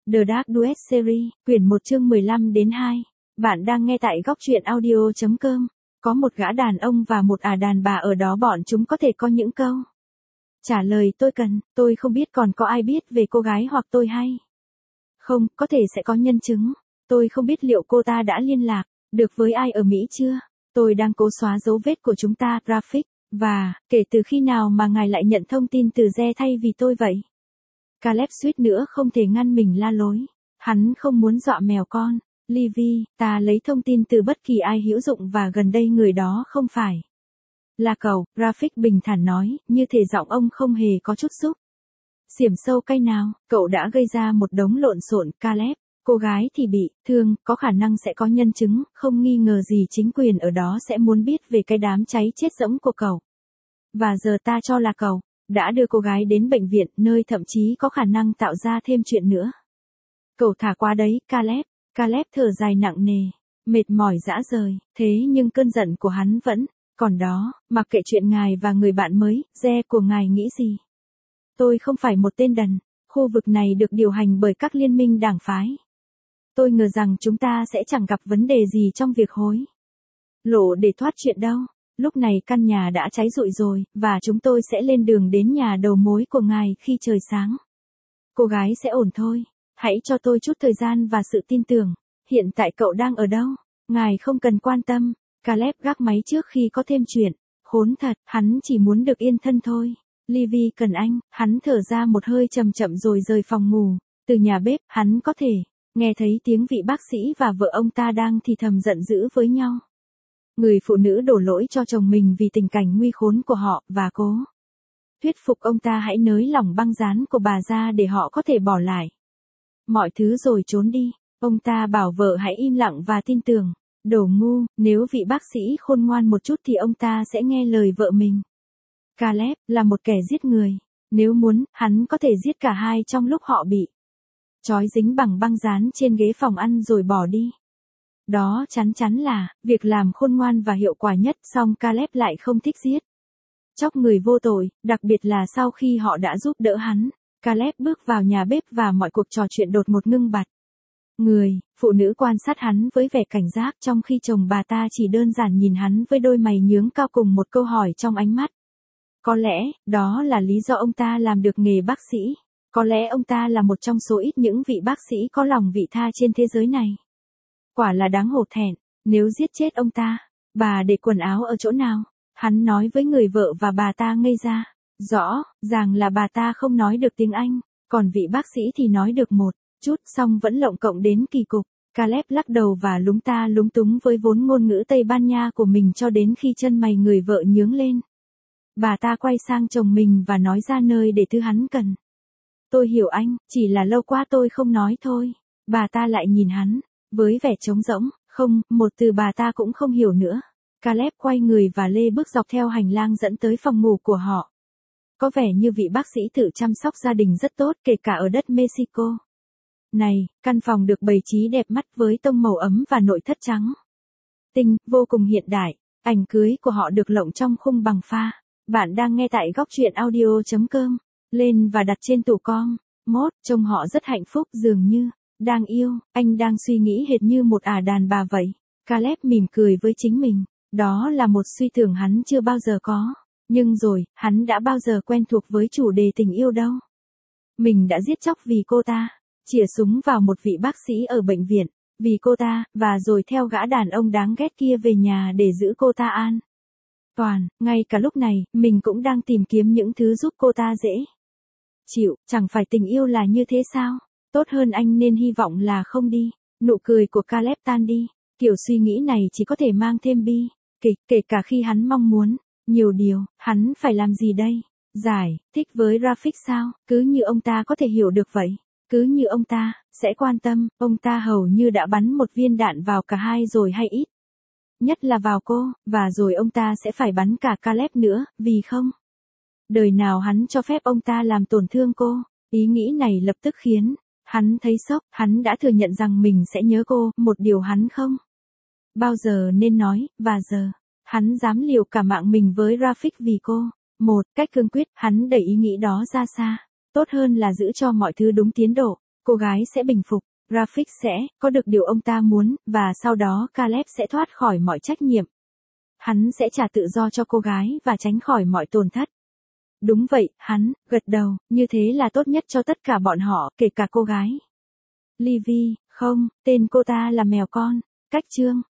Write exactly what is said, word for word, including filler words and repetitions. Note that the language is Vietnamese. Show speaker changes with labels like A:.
A: The Dark Duet Series, quyển một chương mười lăm đến hai. Bạn đang nghe tại góc truyện audio chấm com. Có một gã đàn ông và một ả đàn bà ở đó, bọn chúng có thể có những câu trả lời tôi cần, tôi không biết còn có ai biết về cô gái hoặc tôi hay không, có thể sẽ có nhân chứng. Tôi không biết liệu cô ta đã liên lạc được với ai ở Mỹ chưa. Tôi đang cố xóa dấu vết của chúng ta, Rafik, và kể từ khi nào mà ngài lại nhận thông tin từ Ze thay vì tôi vậy? Caleb suýt nữa không thể ngăn mình la lối. Hắn không muốn dọa mèo con. Livy, ta lấy thông tin từ bất kỳ ai hữu dụng và gần đây người đó không phải là cậu, Rafik bình thản nói, như thể giọng ông không hề có chút xúc xiểm sâu cay nào. Cậu đã gây ra một đống lộn xộn, Caleb. Cô gái thì bị thương, có khả năng sẽ có nhân chứng, không nghi ngờ gì chính quyền ở đó sẽ muốn biết về cái đám cháy chết rỗng của cậu. Và giờ ta cho là cậu đã đưa cô gái đến bệnh viện, nơi thậm chí có khả năng tạo ra thêm chuyện nữa. Cậu thả qua đấy, Caleb. Caleb thở dài nặng nề, mệt mỏi rã rời, thế nhưng cơn giận của hắn vẫn còn đó. Mặc kệ chuyện ngài và người bạn mới, Ze của ngài nghĩ gì. Tôi không phải một tên đần. Khu vực này được điều hành bởi các liên minh đảng phái. Tôi ngờ rằng chúng ta sẽ chẳng gặp vấn đề gì trong việc hối lộ để thoát chuyện đâu. Lúc này căn nhà đã cháy rụi rồi, và chúng tôi sẽ lên đường đến nhà đầu mối của ngài khi trời sáng. Cô gái sẽ ổn thôi. Hãy cho tôi chút thời gian và sự tin tưởng. Hiện tại cậu đang ở đâu? Ngài không cần quan tâm. Caleb gác máy trước khi có thêm chuyện. Khốn thật, hắn chỉ muốn được yên thân thôi. Livy cần anh. Hắn thở ra một hơi chậm chậm rồi rời phòng ngủ. Từ nhà bếp, hắn có thể nghe thấy tiếng vị bác sĩ và vợ ông ta đang thì thầm giận dữ với nhau. Người phụ nữ đổ lỗi cho chồng mình vì tình cảnh nguy khốn của họ, và cố thuyết phục ông ta hãy nới lỏng băng dán của bà ra để họ có thể bỏ lại mọi thứ rồi trốn đi. Ông ta bảo vợ hãy im lặng và tin tưởng. Đồ ngu, nếu vị bác sĩ khôn ngoan một chút thì ông ta sẽ nghe lời vợ mình. Caleb là một kẻ giết người. Nếu muốn, hắn có thể giết cả hai trong lúc họ bị trói dính bằng băng dán trên ghế phòng ăn rồi bỏ đi. Đó chắn chắn là việc làm khôn ngoan và hiệu quả nhất, song Caleb lại không thích giết chóc người vô tội, đặc biệt là sau khi họ đã giúp đỡ hắn. Caleb bước vào nhà bếp và mọi cuộc trò chuyện đột ngột ngưng bặt. Người phụ nữ quan sát hắn với vẻ cảnh giác, trong khi chồng bà ta chỉ đơn giản nhìn hắn với đôi mày nhướng cao cùng một câu hỏi trong ánh mắt. Có lẽ, đó là lý do ông ta làm được nghề bác sĩ. Có lẽ ông ta là một trong số ít những vị bác sĩ có lòng vị tha trên thế giới này. Quả là đáng hổ thẹn, nếu giết chết ông ta. Bà để quần áo ở chỗ nào? Hắn nói với người vợ và bà ta ngây ra. Rõ ràng là bà ta không nói được tiếng Anh, còn vị bác sĩ thì nói được một chút, song vẫn lộng cộng đến kỳ cục. Caleb lắc đầu và lúng ta lúng túng với vốn ngôn ngữ Tây Ban Nha của mình cho đến khi chân mày người vợ nhướng lên. Bà ta quay sang chồng mình và nói ra nơi để thứ hắn cần. Tôi hiểu anh, chỉ là lâu quá tôi không nói thôi. Bà ta lại nhìn hắn với vẻ trống rỗng. Không, một từ bà ta cũng không hiểu nữa. Caleb quay người và lê bước dọc theo hành lang dẫn tới phòng ngủ của họ. Có vẻ như vị bác sĩ tự chăm sóc gia đình rất tốt, kể cả ở đất Mexico. Này, căn phòng được bày trí đẹp mắt với tông màu ấm và nội thất trắng tinh, vô cùng hiện đại. Ảnh cưới của họ được lộng trong khung bằng pha. Bạn đang nghe tại góc truyện audio chấm com. Lên và đặt trên tủ con. Mốt, trông họ rất hạnh phúc, dường như đang yêu. Anh đang suy nghĩ hệt như một ả đàn bà vậy. Caleb mỉm cười với chính mình. Đó là một suy tưởng hắn chưa bao giờ có. Nhưng rồi, hắn đã bao giờ quen thuộc với chủ đề tình yêu đâu. Mình đã giết chóc vì cô ta. Chĩa súng vào một vị bác sĩ ở bệnh viện. Vì cô ta, và rồi theo gã đàn ông đáng ghét kia về nhà để giữ cô ta an toàn. Ngay cả lúc này, mình cũng đang tìm kiếm những thứ giúp cô ta dễ chịu. Chẳng phải tình yêu là như thế sao? Tốt hơn anh nên hy vọng là không đi. Nụ cười của Caleb tan đi. Kiểu suy nghĩ này chỉ có thể mang thêm bi kịch, kể cả khi hắn mong muốn nhiều điều. Hắn phải làm gì đây? Giải thích với Rafik sao? Cứ như ông ta có thể hiểu được vậy. Cứ như ông ta sẽ quan tâm. Ông ta hầu như đã bắn một viên đạn vào cả hai rồi hay ít nhất là vào cô, và rồi ông ta sẽ phải bắn cả Caleb nữa, vì không đời nào hắn cho phép ông ta làm tổn thương cô. Ý nghĩ này lập tức khiến hắn thấy sốc. Hắn đã thừa nhận rằng mình sẽ nhớ cô, một điều hắn không bao giờ nên nói, và giờ hắn dám liều cả mạng mình với Rafik vì cô. Một cách cương quyết, hắn đẩy ý nghĩ đó ra xa. Tốt hơn là giữ cho mọi thứ đúng tiến độ. cô gái sẽ bình phục, Rafik sẽ có được điều ông ta muốn, và sau đó Caleb sẽ thoát khỏi mọi trách nhiệm. Hắn sẽ trả tự do cho cô gái và tránh khỏi mọi tổn thất. Đúng vậy, hắn gật đầu, như thế là tốt nhất cho tất cả bọn họ, kể cả cô gái. Livy, không, tên cô ta là mèo con. Cách chương